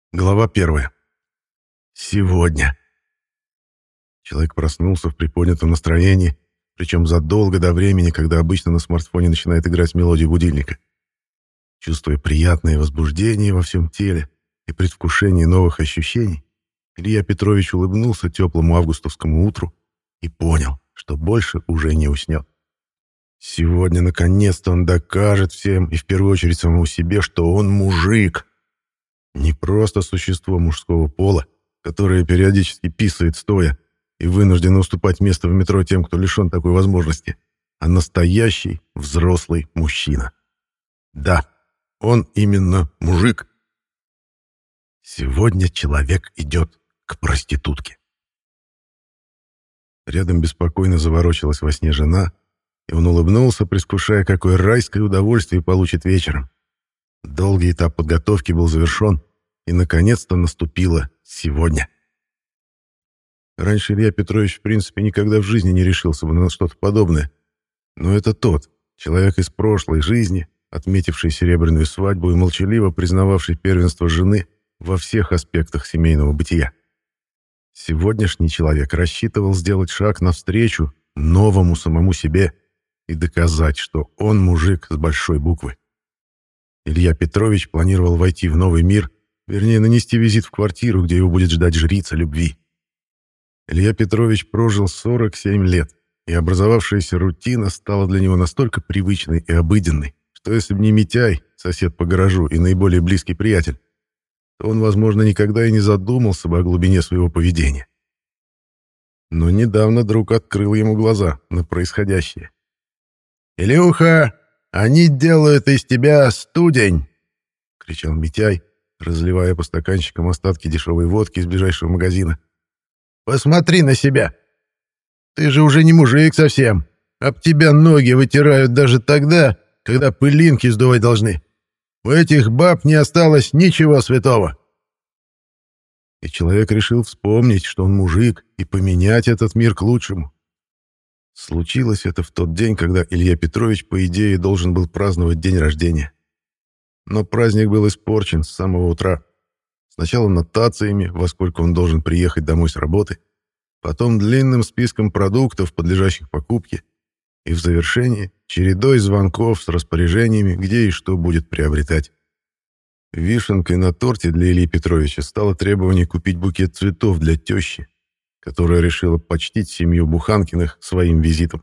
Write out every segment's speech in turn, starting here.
Глава 1. Сегодня. Человек проснулся в приподнятом настроении, причем задолго до времени, когда обычно на смартфоне начинает играть мелодия будильника. Чувствуя приятное возбуждение во всем теле и предвкушение новых ощущений, Илья Петрович улыбнулся теплому августовскому утру и понял, что больше уже не уснет. Сегодня, наконец-то, он докажет всем, и в первую очередь самому себе, что он мужик. Не просто существо мужского пола, которое периодически писает стоя и вынуждено уступать место в метро тем, кто лишен такой возможности, а настоящий взрослый мужчина. Да, он именно мужик. Сегодня человек идет к проститутке. Рядом беспокойно заворочилась во сне жена, и он улыбнулся, предвкушая, какое райское удовольствие получит вечером. Долгий этап подготовки был завершен, и, наконец-то, наступило сегодня. Раньше Илья Петрович, в принципе, никогда в жизни не решился бы на что-то подобное. Но это тот, человек из прошлой жизни, отметивший серебряную свадьбу и молчаливо признававший первенство жены во всех аспектах семейного бытия. Сегодняшний человек рассчитывал сделать шаг навстречу новому самому себе и доказать, что он мужик с большой буквы. Илья Петрович планировал войти в новый мир, вернее, нанести визит в квартиру, где его будет ждать жрица любви. Илья Петрович прожил 47 лет, и образовавшаяся рутина стала для него настолько привычной и обыденной, что если бы не Митяй, сосед по гаражу и наиболее близкий приятель, то он, возможно, никогда и не задумался бы о глубине своего поведения. Но недавно друг открыл ему глаза на происходящее. «Илюха, они делают из тебя студень!» — кричал Митяй, разливая по стаканчикам остатки дешевой водки из ближайшего магазина. «Посмотри на себя! Ты же уже не мужик совсем. Об тебя ноги вытирают даже тогда, когда пылинки сдувать должны. У этих баб не осталось ничего святого». И человек решил вспомнить, что он мужик, и поменять этот мир к лучшему. Случилось это в тот день, когда Илья Петрович, по идее, должен был праздновать день рождения. Но праздник был испорчен с самого утра. Сначала нотациями, во сколько он должен приехать домой с работы, потом длинным списком продуктов, подлежащих покупке, и в завершении чередой звонков с распоряжениями, где и что будет приобретать. Вишенкой на торте для Ильи Петровича стало требование купить букет цветов для тещи, которая решила почтить семью Буханкиных своим визитом.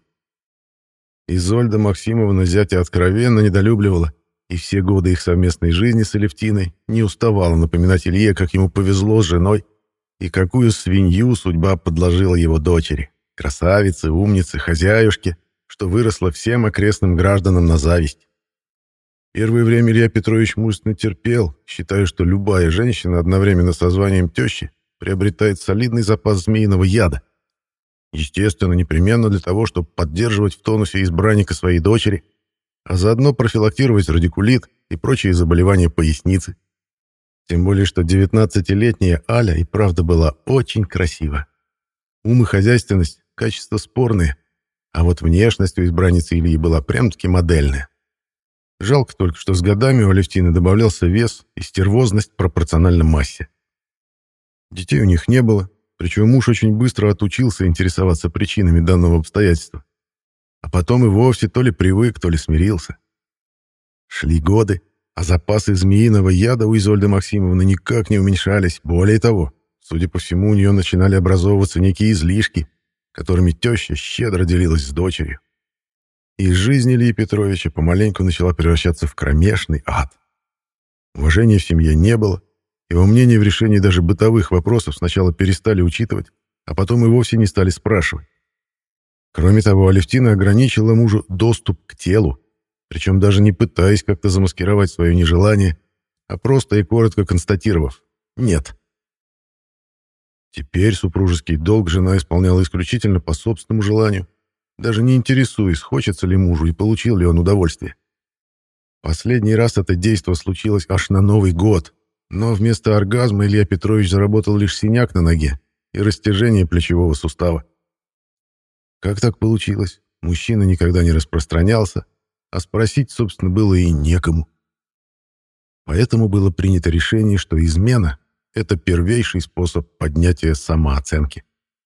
Изольда Максимовна зятя откровенно недолюбливала, и все годы их совместной жизни с Алевтиной не уставала напоминать Илье, как ему повезло с женой и какую свинью судьба подложила его дочери, красавице, умнице, хозяюшке, что выросла всем окрестным гражданам на зависть. Первое время Илья Петрович мужественно терпел, считая, что любая женщина одновременно со званием тещи приобретает солидный запас змеиного яда. Естественно, непременно для того, чтобы поддерживать в тонусе избранника своей дочери, а заодно профилактировать радикулит и прочие заболевания поясницы. Тем более, что 19-летняя Аля и правда была очень красива. Ум и хозяйственность – качество спорные, а вот внешность у избранницы Ильи была прям-таки модельная. Жалко только, что с годами у Алевтины добавлялся вес и стервозность пропорционально массе. Детей у них не было, причем муж очень быстро отучился интересоваться причинами данного обстоятельства. А потом и вовсе то ли привык, то ли смирился. Шли годы, а запасы змеиного яда у Изольды Максимовны никак не уменьшались. Более того, судя по всему, у нее начинали образовываться некие излишки, которыми теща щедро делилась с дочерью. И жизнь Ильи Петровича помаленьку начала превращаться в кромешный ад. Уважения в семье не было, его мнение в решении даже бытовых вопросов сначала перестали учитывать, а потом и вовсе не стали спрашивать. Кроме того, Алевтина ограничила мужу доступ к телу, причем даже не пытаясь как-то замаскировать свое нежелание, а просто и коротко констатировав «нет». Теперь супружеский долг жена исполняла исключительно по собственному желанию, даже не интересуясь, хочется ли мужу и получил ли он удовольствие. Последний раз это действо случилось аж на Новый год, но вместо оргазма Илья Петрович заработал лишь синяк на ноге и растяжение плечевого сустава. Как так получилось? Мужчина никогда не распространялся, а спросить, собственно, было и некому. Поэтому было принято решение, что измена это первейший способ поднятия самооценки.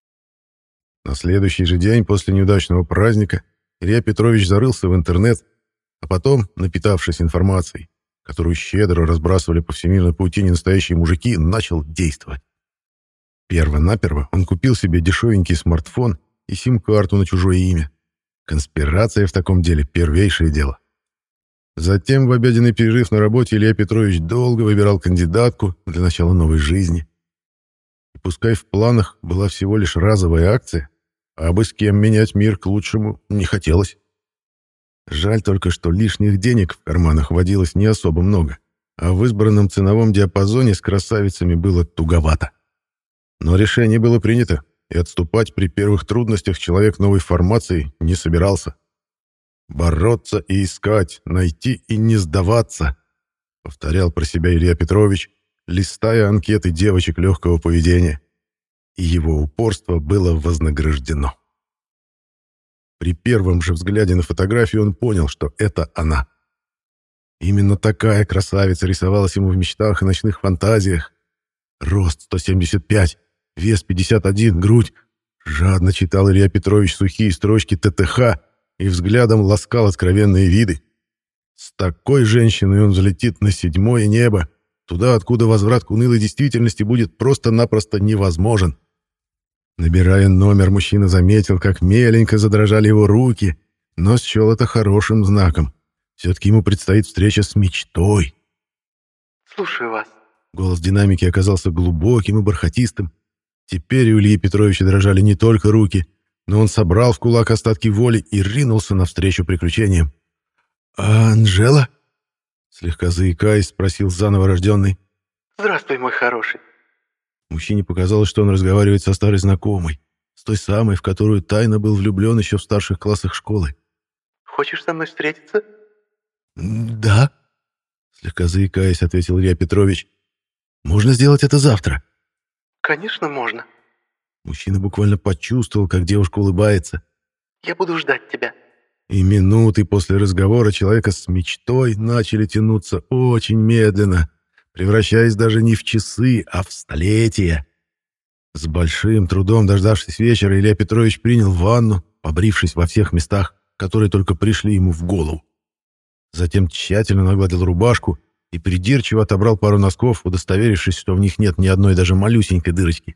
На следующий же день после неудачного праздника Илья Петрович зарылся в интернет, а потом, напитавшись информацией, которую щедро разбрасывали по всемирной паутине настоящие мужики, начал действовать. Перво-наперво он купил себе дешевенький смартфон и сим-карту на чужое имя. Конспирация в таком деле — первейшее дело. Затем в обеденный перерыв на работе Илья Петрович долго выбирал кандидатку для начала новой жизни. И пускай в планах была всего лишь разовая акция, а бы с кем менять мир к лучшему не хотелось. Жаль только, что лишних денег в карманах водилось не особо много, а в избранном ценовом диапазоне с красавицами было туговато. Но решение было принято, и отступать при первых трудностях человек новой формации не собирался. «Бороться и искать, найти и не сдаваться», — повторял про себя Илья Петрович, листая анкеты девочек легкого поведения. И его упорство было вознаграждено. При первом же взгляде на фотографию он понял, что это она. Именно такая красавица рисовалась ему в мечтах и ночных фантазиях. Рост 175, вес 51, грудь. Жадно читал Илья Петрович сухие строчки ТТХ и взглядом ласкал откровенные виды. С такой женщиной он взлетит на 7-е небо, туда, откуда возврат к унылой действительности будет просто-напросто невозможен. Набирая номер, мужчина заметил, как меленько задрожали его руки, но счел это хорошим знаком. Все-таки ему предстоит встреча с мечтой. «Слушаю вас». Голос динамики оказался глубоким и бархатистым. Теперь у Ильи Петровича дрожали не только руки, но он собрал в кулак остатки воли и ринулся навстречу приключениям. «А Анжела?» Слегка заикаясь, спросил заново рожденный. «Здравствуй, мой хороший». Мужчине показалось, что он разговаривает со старой знакомой, с той самой, в которую тайно был влюблен еще в старших классах школы. «Хочешь со мной встретиться?» «Да», — слегка заикаясь, ответил Илья Петрович. «Можно сделать это завтра?» «Конечно, можно». Мужчина буквально почувствовал, как девушка улыбается. «Я буду ждать тебя». И минуты после разговора человека с мечтой начали тянуться очень медленно, превращаясь даже не в часы, а в столетия. С большим трудом, дождавшись вечера, Илья Петрович принял ванну, побрившись во всех местах, которые только пришли ему в голову. Затем тщательно нагладил рубашку и придирчиво отобрал пару носков, удостоверившись, что в них нет ни одной даже малюсенькой дырочки.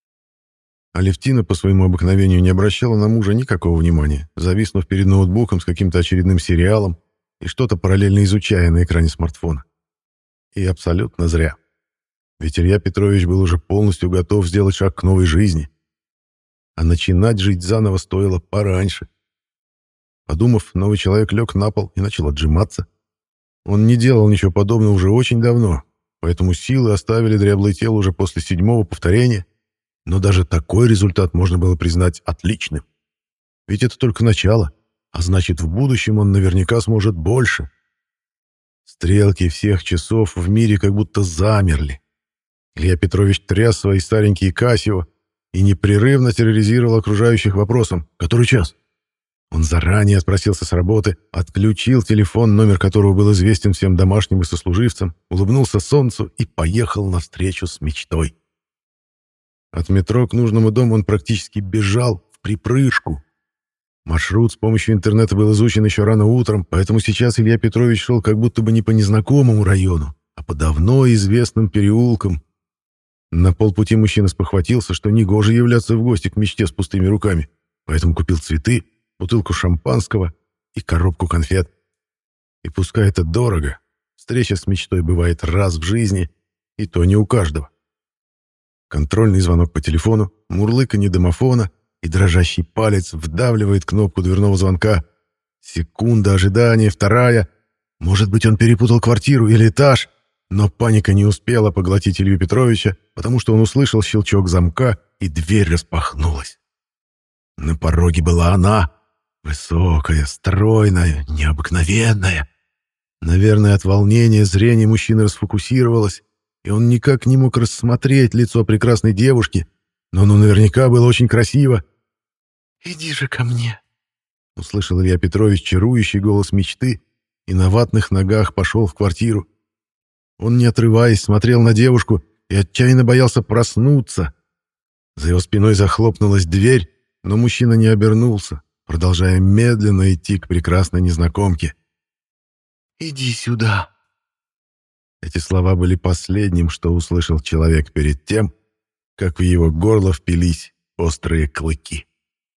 Алевтина по своему обыкновению не обращала на мужа никакого внимания, зависнув перед ноутбуком с каким-то очередным сериалом и что-то параллельно изучая на экране смартфона. И абсолютно зря. Ведь Илья Петрович был уже полностью готов сделать шаг к новой жизни. А начинать жить заново стоило пораньше. Подумав, новый человек лег на пол и начал отжиматься. Он не делал ничего подобного уже очень давно, поэтому силы оставили дряблое тело уже после 7-го повторения. Но даже такой результат можно было признать отличным. Ведь это только начало, а значит, в будущем он наверняка сможет больше. Стрелки всех часов в мире как будто замерли. Илья Петрович тряс свои старенькие Casio и непрерывно терроризировал окружающих вопросом: «Который час?». Он заранее отпросился с работы, отключил телефон, номер которого был известен всем домашним и сослуживцам, улыбнулся солнцу и поехал навстречу с мечтой. От метро к нужному дому он практически бежал вприпрыжку. Маршрут с помощью интернета был изучен еще рано утром, поэтому сейчас Илья Петрович шел как будто бы не по незнакомому району, а по давно известным переулкам. На полпути мужчина спохватился, что негоже являться в гости к мечте с пустыми руками, поэтому купил цветы, бутылку шампанского и коробку конфет. И пускай это дорого, встреча с мечтой бывает раз в жизни, и то не у каждого. Контрольный звонок по телефону, мурлыканье домофона, и дрожащий палец вдавливает кнопку дверного звонка. Секунда ожидания, вторая. Может быть, он перепутал квартиру или этаж, но паника не успела поглотить Илью Петровича, потому что он услышал щелчок замка, и дверь распахнулась. На пороге была она, высокая, стройная, необыкновенная. Наверное, от волнения зрение мужчины расфокусировалось, и он никак не мог рассмотреть лицо прекрасной девушки, но оно наверняка было очень красиво. «Иди же ко мне», — услышал Илья Петрович чарующий голос мечты и на ватных ногах пошел в квартиру. Он, не отрываясь, смотрел на девушку и отчаянно боялся проснуться. За его спиной захлопнулась дверь, но мужчина не обернулся, продолжая медленно идти к прекрасной незнакомке. «Иди сюда!» Эти слова были последним, что услышал человек перед тем, как в его горло впились острые клыки.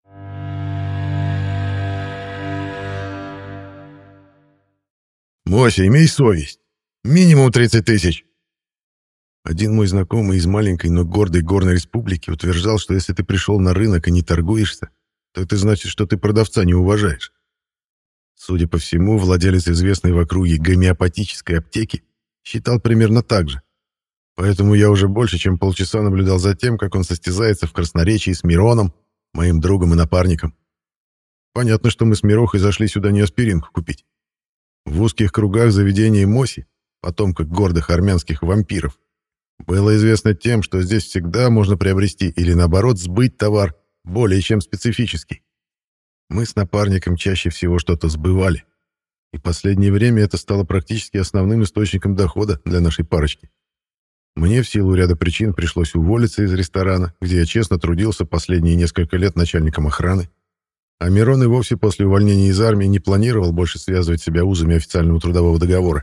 «Мося, имей совесть! Минимум 30 тысяч!» Один мой знакомый из маленькой, но гордой горной республики утверждал, что если ты пришел на рынок и не торгуешься, то это значит, что ты продавца не уважаешь. Судя по всему, владелец известной в округе гомеопатической аптеки считал примерно так же. Поэтому я уже больше, чем полчаса наблюдал за тем, как он состязается в красноречии с Мироном, моим другом и напарником. Понятно, что мы с Мирохой зашли сюда не аспиринку купить. В узких кругах заведения Моси, потомка гордых армянских вампиров, было известно тем, что здесь всегда можно приобрести или, наоборот, сбыть товар более чем специфический. Мы с напарником чаще всего что-то сбывали, и в последнее время это стало практически основным источником дохода для нашей парочки. Мне в силу ряда причин пришлось уволиться из ресторана, где я честно трудился последние несколько лет начальником охраны, а Мирон и вовсе после увольнения из армии не планировал больше связывать себя узами официального трудового договора.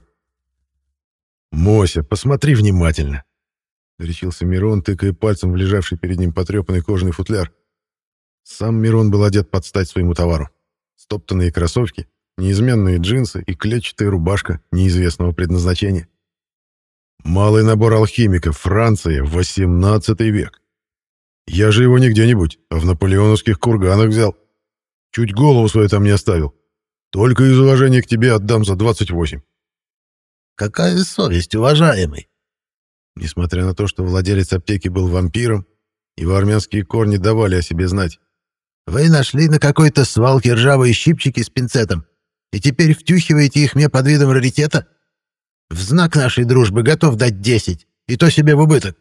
«Мося, посмотри внимательно!» — горячился Мирон, тыкая пальцем в лежавший перед ним потрепанный кожаный футляр. Сам Мирон был одет под стать своему товару. Стоптанные кроссовки, неизменные джинсы и клетчатая рубашка неизвестного предназначения. Малый набор алхимиков, Франция, 18 век. Я же его не где-нибудь, а в наполеоновских курганах взял. Чуть голову свою там не оставил. Только из уважения к тебе отдам за 28. Какая совесть, уважаемый? Несмотря на то, что владелец аптеки был вампиром, его армянские корни давали о себе знать. Вы нашли на какой-то свалке ржавые щипчики с пинцетом и теперь втюхиваете их мне под видом раритета? В знак нашей дружбы готов дать 10, и то себе в убыток.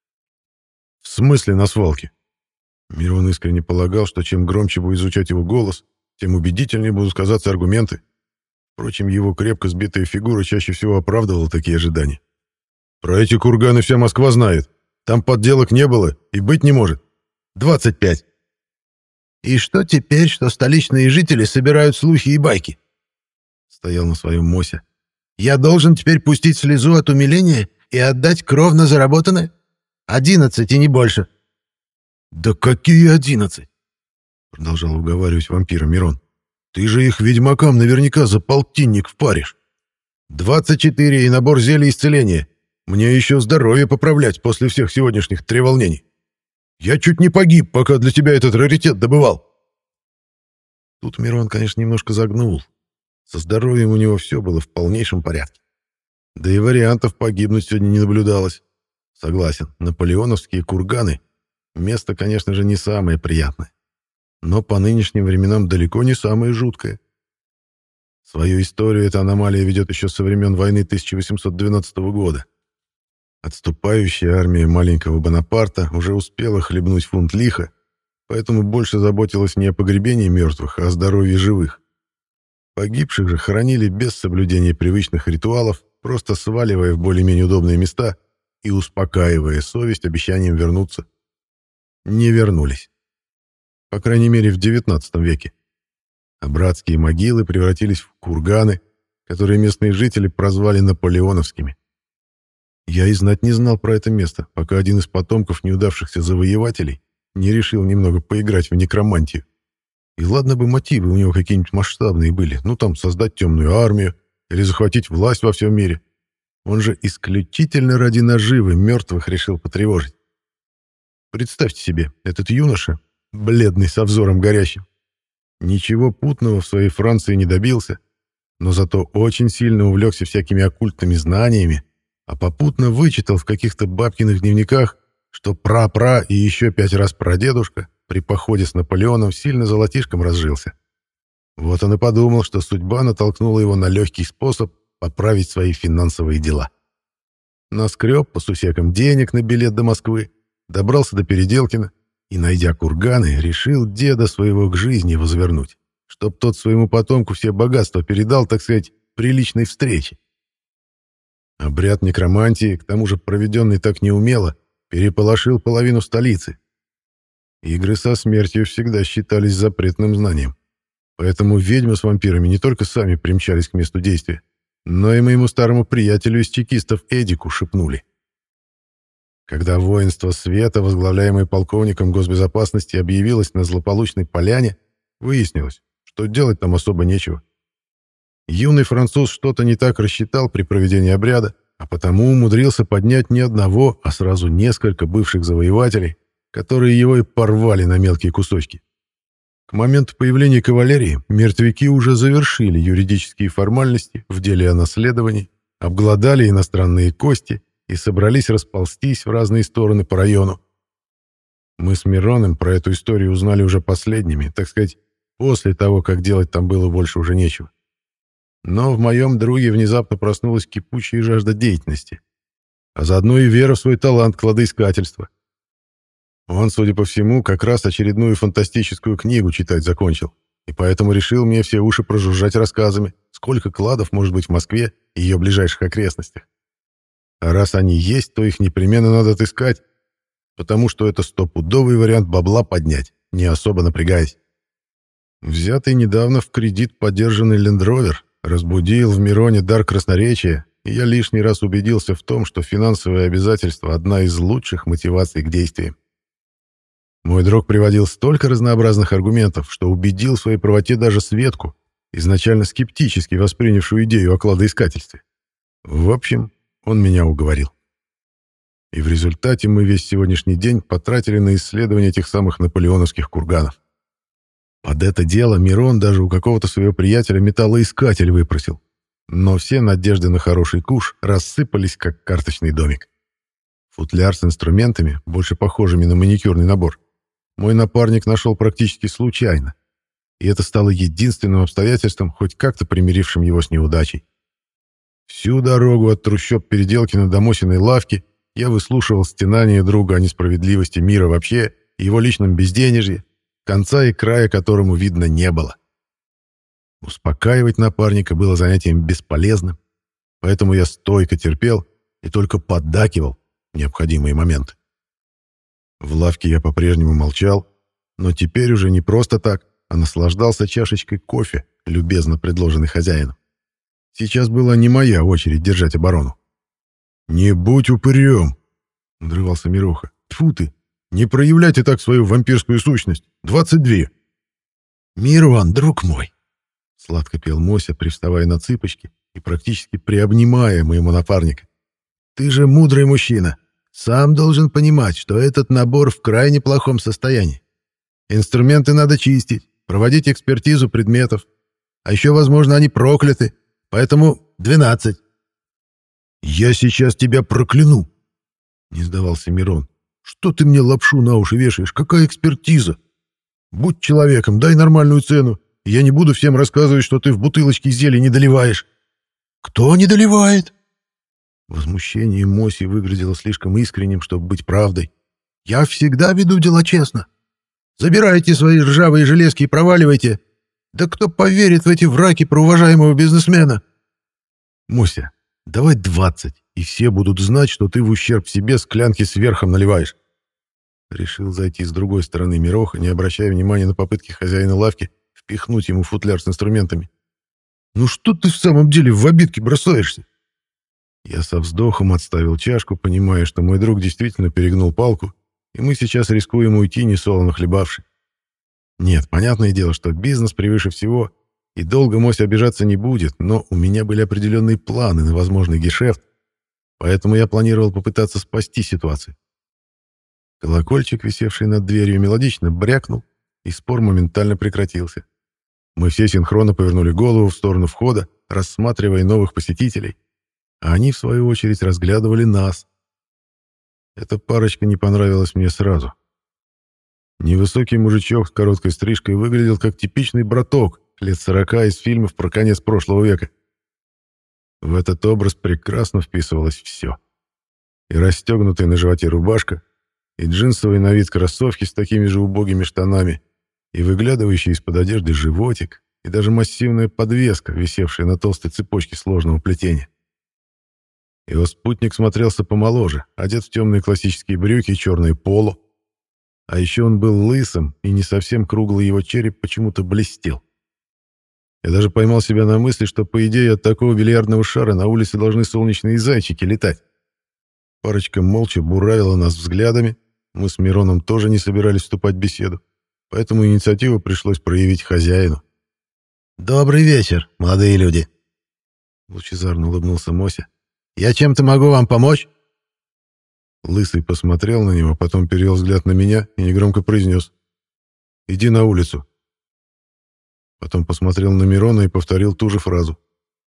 В смысле на свалке? Мирон искренне полагал, что чем громче будет звучать его голос, тем убедительнее будут казаться аргументы. Впрочем, его крепко сбитая фигура чаще всего оправдывала такие ожидания. Про эти курганы вся Москва знает. Там подделок не было и быть не может. 25. И что теперь, что столичные жители собирают слухи и байки? Стоял на своем Мося. Я должен теперь пустить слезу от умиления и отдать кровно заработанное? 11 и не больше. «Да какие 11?» — продолжал уговаривать вампира Мирон. «Ты же их ведьмакам наверняка за полтинник впаришь. 24 и набор зелий исцеления. Мне еще здоровье поправлять после всех сегодняшних треволнений. Я чуть не погиб, пока для тебя этот раритет добывал». Тут Мирон, конечно, немножко загнул. Со здоровьем у него все было в полнейшем порядке. Да и вариантов погибнуть сегодня не наблюдалось. Согласен, наполеоновские курганы — место, конечно же, не самое приятное. Но по нынешним временам далеко не самое жуткое. Свою историю эта аномалия ведет еще со времен войны 1812 года. Отступающая армия маленького Бонапарта уже успела хлебнуть фунт лиха, поэтому больше заботилась не о погребении мертвых, а о здоровье живых. Погибших же хоронили без соблюдения привычных ритуалов, просто сваливая в более-менее удобные места и успокаивая совесть обещанием вернуться. Не вернулись. По крайней мере, в XIX веке. А братские могилы превратились в курганы, которые местные жители прозвали наполеоновскими. Я и знать не знал про это место, пока один из потомков неудавшихся завоевателей не решил немного поиграть в некромантию. И ладно бы мотивы у него какие-нибудь масштабные были, ну там создать темную армию или захватить власть во всем мире. Он же исключительно ради наживы мертвых решил потревожить. Представьте себе, этот юноша, бледный, со взором горящим, ничего путного в своей Франции не добился, но зато очень сильно увлекся всякими оккультными знаниями, а попутно вычитал в каких-то бабкиных дневниках, что пра-пра и еще 5 раз прадедушка при походе с Наполеоном сильно золотишком разжился. Вот он и подумал, что судьба натолкнула его на легкий способ поправить свои финансовые дела. Наскреб по сусекам денег на билет до Москвы, добрался до Переделкина и, найдя курганы, решил деда своего к жизни возвернуть, чтоб тот своему потомку все богатства передал, так сказать, при личной встрече. Обряд некромантии, к тому же проведенный так неумело, переполошил половину столицы. Игры со смертью всегда считались запретным знанием. Поэтому ведьмы с вампирами не только сами примчались к месту действия, но и моему старому приятелю из чекистов Эдику шепнули. Когда воинство света, возглавляемое полковником госбезопасности, объявилось на злополучной поляне, выяснилось, что делать там особо нечего. Юный француз что-то не так рассчитал при проведении обряда, а потому умудрился поднять не одного, а сразу несколько бывших завоевателей, которые его и порвали на мелкие кусочки. К моменту появления кавалерии мертвяки уже завершили юридические формальности в деле о наследовании, обглодали иностранные кости и собрались расползтись в разные стороны по району. Мы с Мироном про эту историю узнали уже последними, так сказать, после того, как делать там было больше уже нечего. Но в моем друге внезапно проснулась кипучая жажда деятельности, а заодно и вера в свой талант кладоискательства. Он, судя по всему, как раз очередную фантастическую книгу читать закончил, и поэтому решил мне все уши прожужжать рассказами, сколько кладов может быть в Москве и ее ближайших окрестностях. А раз они есть, то их непременно надо отыскать, потому что это стопудовый вариант бабла поднять, не особо напрягаясь. Взятый недавно в кредит подержанный лендровер разбудил в Мироне дар красноречия, и я лишний раз убедился в том, что финансовые обязательства — одна из лучших мотиваций к действиям. Мой друг приводил столько разнообразных аргументов, что убедил в своей правоте даже Светку, изначально скептически воспринявшую идею о кладоискательстве. В общем, он меня уговорил. И в результате мы весь сегодняшний день потратили на исследование этих самых наполеоновских курганов. Под это дело Мирон даже у какого-то своего приятеля металлоискатель выпросил. Но все надежды на хороший куш рассыпались, как карточный домик. Футляр с инструментами, больше похожими на маникюрный набор, мой напарник нашел практически случайно. И это стало единственным обстоятельством, хоть как-то примирившим его с неудачей. Всю дорогу от трущоб Переделкина до Мосиной лавки я выслушивал стенания друга о несправедливости мира вообще и его личном безденежье, конца и края которому видно не было. Успокаивать напарника было занятием бесполезным, поэтому я стойко терпел и только поддакивал в необходимые моменты. В лавке я по-прежнему молчал, но теперь уже не просто так, а наслаждался чашечкой кофе, любезно предложенной хозяином. Сейчас была не моя очередь держать оборону. «Не будь упырем!» — надрывался Мироха. «Тьфу ты! Не проявляйте так свою вампирскую сущность! 22!» «Мирон, друг мой!» — сладко пел Мося, привставая на цыпочки и практически приобнимая моего напарника. «Ты же мудрый мужчина. Сам должен понимать, что этот набор в крайне плохом состоянии. Инструменты надо чистить, проводить экспертизу предметов. А еще, возможно, они прокляты. Поэтому 12. «Я сейчас тебя прокляну!» — не сдавался Мирон. «Что ты мне лапшу на уши вешаешь? Какая экспертиза? Будь человеком, дай нормальную цену, и я не буду всем рассказывать, что ты в бутылочке зелья не доливаешь». «Кто не доливает?» Возмущение Моси выглядело слишком искренним, чтобы быть правдой. «Я всегда веду дела честно. Забирайте свои ржавые железки и проваливайте. Да кто поверит в эти враки про уважаемого бизнесмена?» «Мося, давай 20, и все будут знать, что ты в ущерб себе склянки с верхом наливаешь». Решил зайти с другой стороны Мироха, не обращая внимания на попытки хозяина лавки впихнуть ему футляр с инструментами. «Ну что ты в самом деле в обидки бросаешься?» Я со вздохом отставил чашку, понимая, что мой друг действительно перегнул палку, и мы сейчас рискуем уйти, несолоно хлебавши. Нет, понятное дело, что бизнес превыше всего, и долго Мося обижаться не будет, но у меня были определенные планы на возможный гешефт, поэтому я планировал попытаться спасти ситуацию. Колокольчик, висевший над дверью, мелодично брякнул, и спор моментально прекратился. Мы все синхронно повернули голову в сторону входа, рассматривая новых посетителей, а они, в свою очередь, разглядывали нас. Эта парочка не понравилась мне сразу. Невысокий мужичок с короткой стрижкой выглядел как типичный браток лет 40 из фильмов про конец прошлого века. В этот образ прекрасно вписывалось все. И расстегнутая на животе рубашка, и джинсовые на вид кроссовки с такими же убогими штанами, и выглядывающий из-под одежды животик, и даже массивная подвеска, висевшая на толстой цепочке сложного плетения. Его спутник смотрелся помоложе, одет в темные классические брюки и черное поло. А еще он был лысым, и не совсем круглый его череп почему-то блестел. Я даже поймал себя на мысли, что, по идее, от такого бильярдного шара на улице должны солнечные зайчики летать. Парочка молча буравила нас взглядами. Мы с Мироном тоже не собирались вступать в беседу, поэтому инициативу пришлось проявить хозяину. «Добрый вечер, молодые люди!» Лучезарно улыбнулся Мося. «Я чем-то могу вам помочь?» Лысый посмотрел на него, потом перевел взгляд на меня и негромко произнес: «Иди на улицу». Потом посмотрел на Мирона и повторил ту же фразу.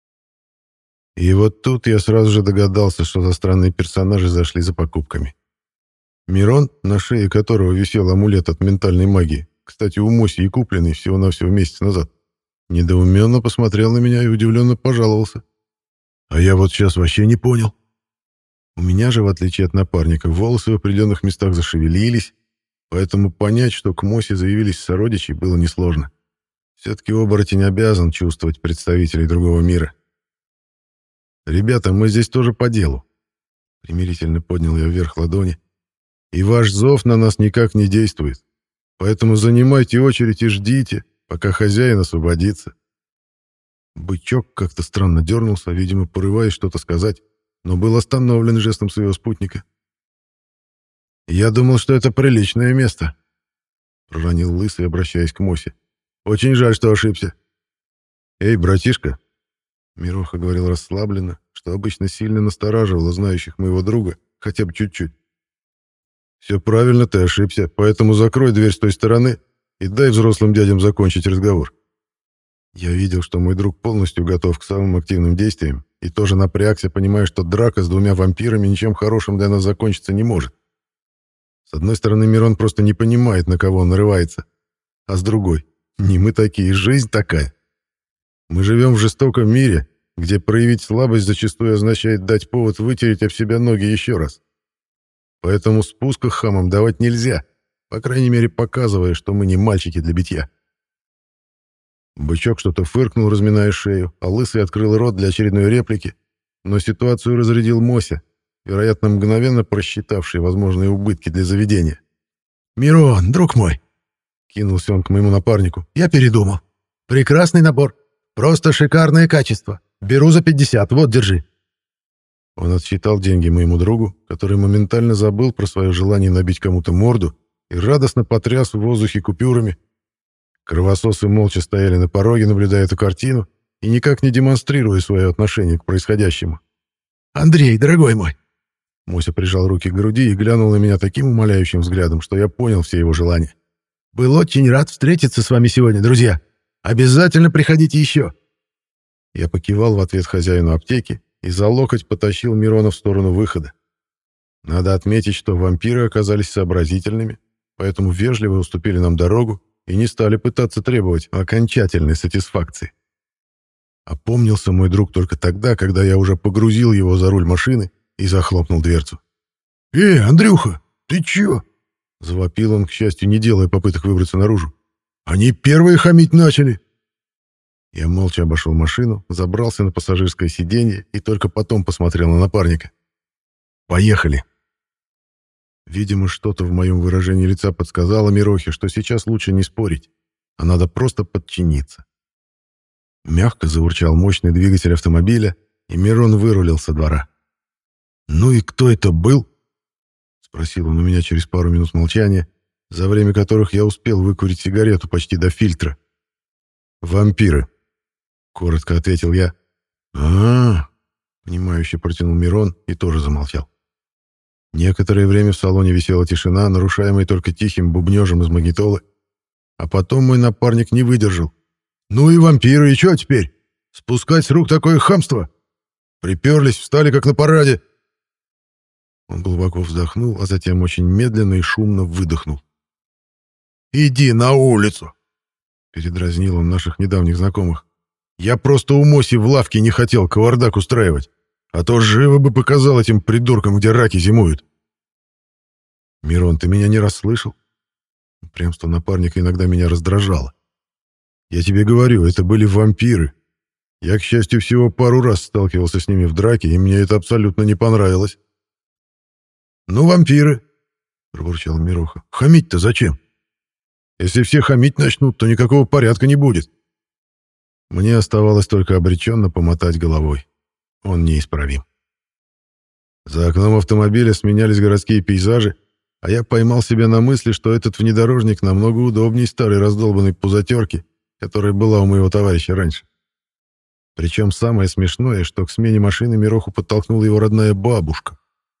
И вот тут я сразу же догадался, что за странные персонажи зашли за покупками. Мирон, на шее которого висел амулет от ментальной магии, кстати, у Моси и купленный всего-навсего месяц назад, недоуменно посмотрел на меня и удивленно пожаловался. А я вот сейчас вообще не понял. У меня же, в отличие от напарника, волосы в определенных местах зашевелились, поэтому понять, что к Мосе заявились сородичи, было несложно. Все-таки оборотень обязан чувствовать представителей другого мира. «Ребята, мы здесь тоже по делу», — примирительно поднял я вверх ладони. «И ваш зов на нас никак не действует, поэтому занимайте очередь и ждите, пока хозяин освободится». Бычок как-то странно дернулся, видимо, порываясь что-то сказать, но был остановлен жестом своего спутника. «Я думал, что это приличное место», — проронил Лысый, обращаясь к Мосе. «Очень жаль, что ошибся». «Эй, братишка», — Мироха говорил расслабленно, что обычно сильно настораживало знающих моего друга, хотя бы чуть-чуть. «Все правильно, ты ошибся, поэтому закрой дверь с той стороны и дай взрослым дядям закончить разговор». Я видел, что мой друг полностью готов к самым активным действиям, и тоже напрягся, понимая, что драка с двумя вампирами ничем хорошим для нас закончиться не может. С одной стороны, Мирон просто не понимает, на кого он нарывается, а с другой — не мы такие, жизнь такая. Мы живем в жестоком мире, где проявить слабость зачастую означает дать повод вытереть об себя ноги еще раз. Поэтому спуска хамам давать нельзя, по крайней мере, показывая, что мы не мальчики для битья. Бычок что-то фыркнул, разминая шею, а Лысый открыл рот для очередной реплики, но ситуацию разрядил Мося, вероятно, мгновенно просчитавший возможные убытки для заведения. «Мирон, друг мой!» — кинулся он к моему напарнику. «Я передумал. Прекрасный набор. Просто шикарное качество. Беру за 50, вот, держи». Он отсчитал деньги моему другу, который моментально забыл про свое желание набить кому-то морду и радостно потряс в воздухе купюрами. Кровососы молча стояли на пороге, наблюдая эту картину и никак не демонстрируя свое отношение к происходящему. «Андрей, дорогой мой!» Мося прижал руки к груди и глянул на меня таким умоляющим взглядом, что я понял все его желания. «Был очень рад встретиться с вами сегодня, друзья. Обязательно приходите еще!» Я покивал в ответ хозяину аптеки и за локоть потащил Мирона в сторону выхода. Надо отметить, что вампиры оказались сообразительными, поэтому вежливо уступили нам дорогу и не стали пытаться требовать окончательной сатисфакции. Опомнился мой друг только тогда, когда я уже погрузил его за руль машины и захлопнул дверцу. Андрюха, ты чё?» — завопил он, к счастью, не делая попыток выбраться наружу. «Они первые хамить начали!» Я молча обошел машину, забрался на пассажирское сиденье и только потом посмотрел на напарника. «Поехали!» Видимо, что-то в моем выражении лица подсказало Мирохе, что сейчас лучше не спорить, а надо просто подчиниться. Мягко заурчал мощный двигатель автомобиля, и Мирон вырулил со двора. «Ну и кто это был?» — спросил он у меня через пару минут молчания, за время которых я успел выкурить сигарету почти до фильтра. «Вампиры», — коротко ответил я. Понимающе протянул Мирон и тоже замолчал. Некоторое время в салоне висела тишина, нарушаемая только тихим бубнежем из магнитолы. А потом мой напарник не выдержал. «Ну и вампиры, и что теперь? Спускать с рук такое хамство? Приперлись, встали как на параде». Он глубоко вздохнул, а затем очень медленно и шумно выдохнул. «Иди на улицу!» — передразнил он наших недавних знакомых. «Я просто у Моси в лавке не хотел кавардак устраивать. А то живо бы показал этим придуркам, где раки зимуют». «Мирон, ты меня не расслышал?» Упрямство напарника иногда меня раздражало. «Я тебе говорю, это были вампиры. Я, к счастью, всего пару раз сталкивался с ними в драке, и мне это абсолютно не понравилось. «Ну, вампиры!» — пробурчал Мироха. «Хамить-то зачем? Если все хамить начнут, то никакого порядка не будет». Мне оставалось только обреченно помотать головой. Он неисправим. За окном автомобиля сменялись городские пейзажи, а я поймал себя на мысли, что этот внедорожник намного удобнее старой раздолбанной пузатерки, которая была у моего товарища раньше. Причем самое смешное, что к смене машины Мироху подтолкнула его родная бабушка.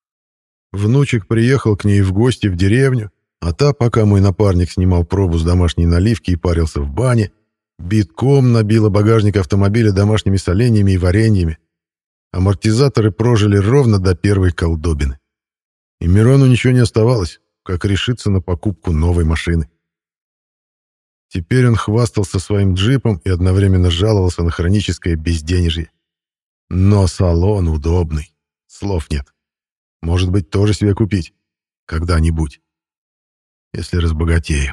Внучек приехал к ней в гости в деревню, а та, пока мой напарник снимал пробу с домашней наливки и парился в бане, битком набила багажник автомобиля домашними соленьями и вареньями. Амортизаторы прожили ровно до первой колдобины. И Мирону ничего не оставалось, как решиться на покупку новой машины. Теперь он хвастался своим джипом и одновременно жаловался на хроническое безденежье. Но салон удобный. Слов нет. Может быть, тоже себе купить. Когда-нибудь. Если разбогатею.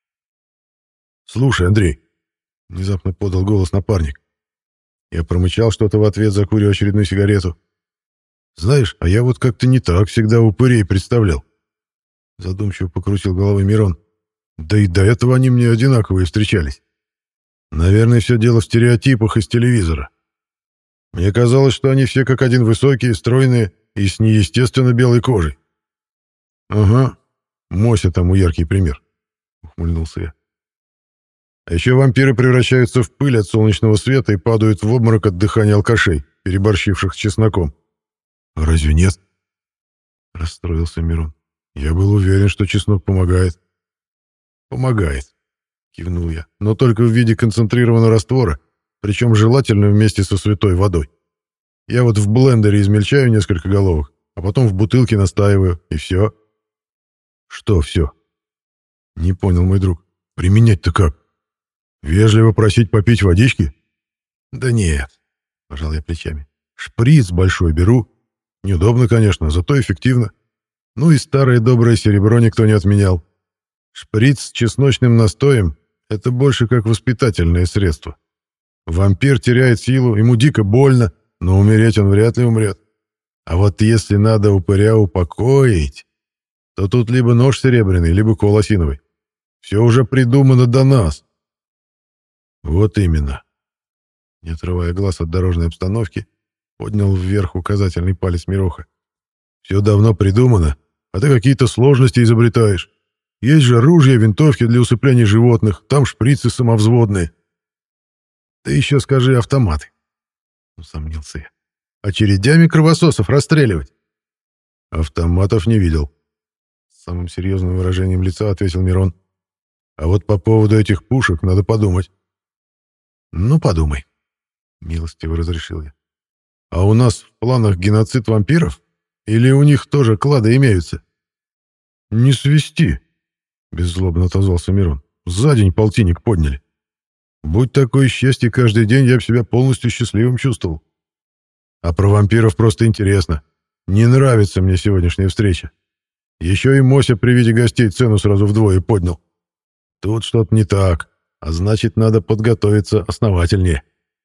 «Слушай, Андрей», — внезапно подал голос напарник. Я промычал что-то в ответ, закурив очередную сигарету. «Знаешь, а я вот как-то не так всегда упырей представлял». Задумчиво покрутил головой Мирон. «Да и до этого они мне одинаковые встречались. Наверное, все дело в стереотипах из телевизора. Мне казалось, что они все как один высокие, стройные и с неестественно белой кожей». «Ага, Мося тому яркий пример», — ухмыльнулся я. «А еще вампиры превращаются в пыль от солнечного света и падают в обморок от дыхания алкашей, переборщивших с чесноком». «Разве нет?» — расстроился Мирон. «Я был уверен, что чеснок помогает». «Помогает», — кивнул я, — «но только в виде концентрированного раствора, причем желательно вместе со святой водой. Я вот в блендере измельчаю несколько головок, а потом в бутылке настаиваю, и все». «Что все?» «Не понял мой друг. Применять-то как? Вежливо просить попить водички?» «Да нет», — пожал я плечами. «Шприц большой беру. Неудобно, конечно, зато эффективно. Ну и старое доброе серебро никто не отменял. Шприц с чесночным настоем — это больше как воспитательное средство. Вампир теряет силу, ему дико больно, но умереть он вряд ли умрет. А вот если надо упыря упокоить, то тут либо нож серебряный, либо кол осиновый. Все уже придумано до нас». «Вот именно». Не отрывая глаз от дорожной обстановки, поднял вверх указательный палец Мироха. «Все давно придумано, а ты какие-то сложности изобретаешь. Есть же ружья, винтовки для усыпления животных, там шприцы самовзводные». «Ты еще скажи автоматы», — усомнился я. «Очередями кровососов расстреливать?» «Автоматов не видел», — с самым серьезным выражением лица ответил Мирон. «А вот по поводу этих пушек надо подумать». «Ну, подумай», — милостиво разрешил я. «А у нас в планах геноцид вампиров? Или у них тоже клады имеются?» «Не свисти», — беззлобно отозвался Мирон. «За день полтинник подняли. Будь такое счастье каждый день, я бы себя полностью счастливым чувствовал. А про вампиров просто интересно. Не нравится мне сегодняшняя встреча. Еще и Мося при виде гостей цену сразу вдвое поднял. Тут что-то не так, а значит, надо подготовиться основательнее».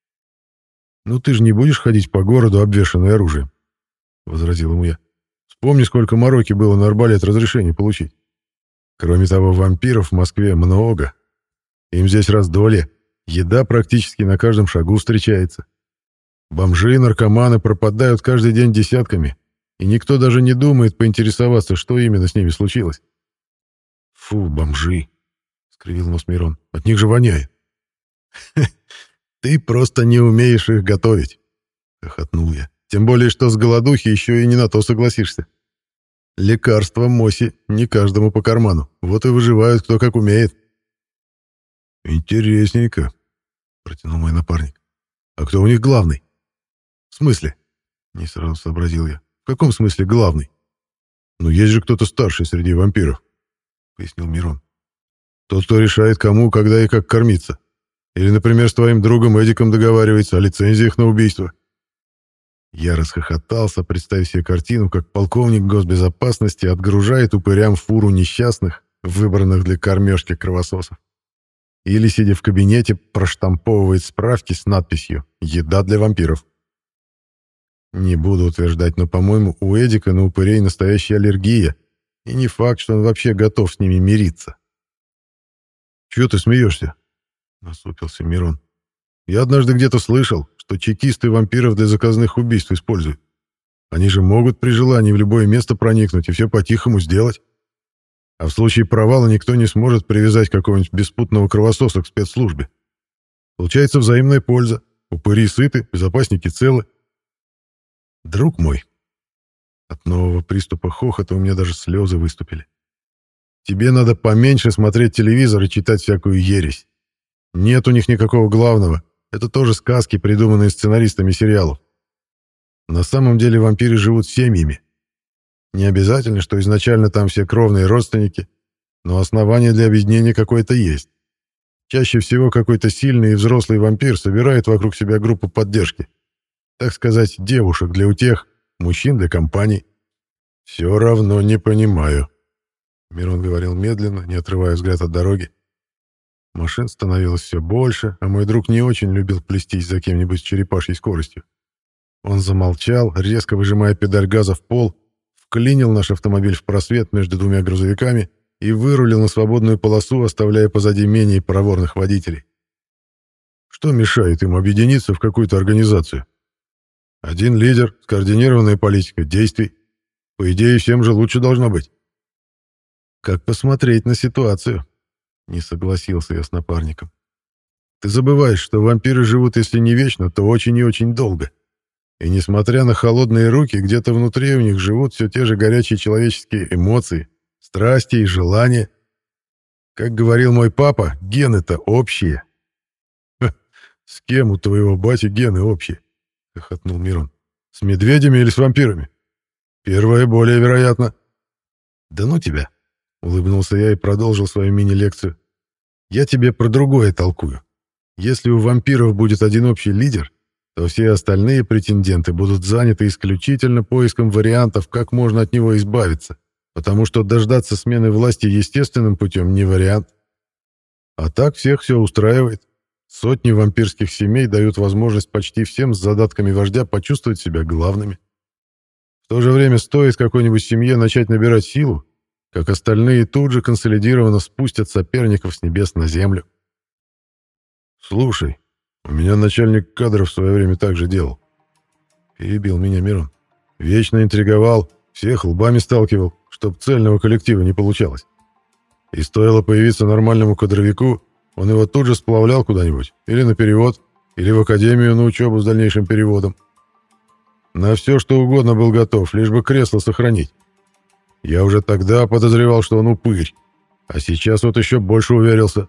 «Ну ты же не будешь ходить по городу, обвешанный оружием», — возразил ему я. «Вспомни, сколько мороки было на арбалет разрешение получить. Кроме того, вампиров в Москве много. Им здесь раздолье, еда практически на каждом шагу встречается. Бомжи и наркоманы пропадают каждый день десятками, и никто даже не думает поинтересоваться, что именно с ними случилось». «Фу, бомжи», — скривил нос Мирон, — «от них же воняет». «Ты просто не умеешь их готовить», — хохотнул я. «Тем более, что с голодухи еще и не на то согласишься. Лекарства Моси не каждому по карману, вот и выживают кто как умеет». «Интересненько», — протянул мой напарник. «А кто у них главный?» «В смысле?» — не сразу сообразил я. «В каком смысле главный?» «Ну, есть же кто-то старший среди вампиров», — пояснил Мирон. «Тот, кто решает, кому, когда и как кормиться. Или, например, с твоим другом Эдиком договаривается о лицензиях на убийство». Я расхохотался, представив себе картину, как полковник госбезопасности отгружает упырям фуру несчастных, выбранных для кормежки кровососов. или, сидя в кабинете, проштамповывает справки с надписью «Еда для вампиров». Не буду утверждать, но, по-моему, у Эдика на упырей настоящая аллергия, и не факт, что он вообще готов с ними мириться. «Чего ты смеешься?» — насупился Мирон. «Я однажды где-то слышал, что чекисты вампиров для заказных убийств используют. Они же могут при желании в любое место проникнуть и все по-тихому сделать. А в случае провала никто не сможет привязать какого-нибудь беспутного кровососа к спецслужбе. Получается взаимная польза. Упыри сыты, безопасники целы. Друг мой». От нового приступа хохота у меня даже слезы выступили. «Тебе надо поменьше смотреть телевизор и читать всякую ересь. Нет у них никакого главного. Это тоже сказки, придуманные сценаристами сериалов. На самом деле вампиры живут семьями. Не обязательно, что изначально там все кровные родственники, но основание для объединения какое-то есть. Чаще всего какой-то сильный и взрослый вампир собирает вокруг себя группу поддержки. Так сказать, девушек для утех, мужчин для компаний. «Все равно не понимаю», — Мирон говорил медленно, не отрывая взгляд от дороги. Машин становилось все больше, а мой друг не очень любил плестись за кем-нибудь с черепашьей скоростью. Он замолчал, резко выжимая педаль газа в пол, вклинил наш автомобиль в просвет между двумя грузовиками и вырулил на свободную полосу, оставляя позади менее проворных водителей. Что мешает им объединиться в какую-то организацию? Один лидер, скоординированная политика действий. По идее, всем же лучше должно быть. Как посмотреть на ситуацию? Не согласился я с напарником. Ты забываешь, что вампиры живут, если не вечно, то очень и очень долго. И несмотря на холодные руки, где-то внутри у них живут все те же горячие человеческие эмоции, страсти и желания. Как говорил мой папа, гены-то общие. «С кем у твоего бати гены общие?» — хохотнул Мирон. «С медведями или с вампирами? Первое более вероятно». «Да ну тебя!» — улыбнулся я и продолжил свою мини-лекцию. «Я тебе про другое толкую. Если у вампиров будет один общий лидер, то все остальные претенденты будут заняты исключительно поиском вариантов, как можно от него избавиться, потому что дождаться смены власти естественным путем не вариант. А так всех все устраивает. Сотни вампирских семей дают возможность почти всем с задатками вождя почувствовать себя главными. В то же время стоит какой-нибудь семье начать набирать силу, как остальные тут же консолидированно спустят соперников с небес на землю. «Слушай, у меня начальник кадров в свое время так же делал», — перебил меня Мирон. «Вечно интриговал, всех лбами сталкивал, чтоб цельного коллектива не получалось. И стоило появиться нормальному кадровику, он его тут же сплавлял куда-нибудь, или на перевод, или в академию на учебу с дальнейшим переводом. На все, что угодно был готов, лишь бы кресло сохранить. Я уже тогда подозревал, что он упырь, а сейчас вот еще больше уверился».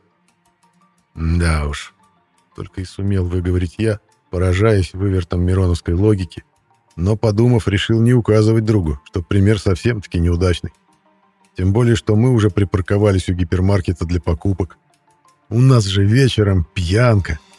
«Да уж», — только и сумел выговорить я, поражаясь вывертом мироновской логики, но, подумав, решил не указывать другу, что пример совсем-таки неудачный. Тем более, что мы уже припарковались у гипермаркета для покупок. У нас же вечером пьянка.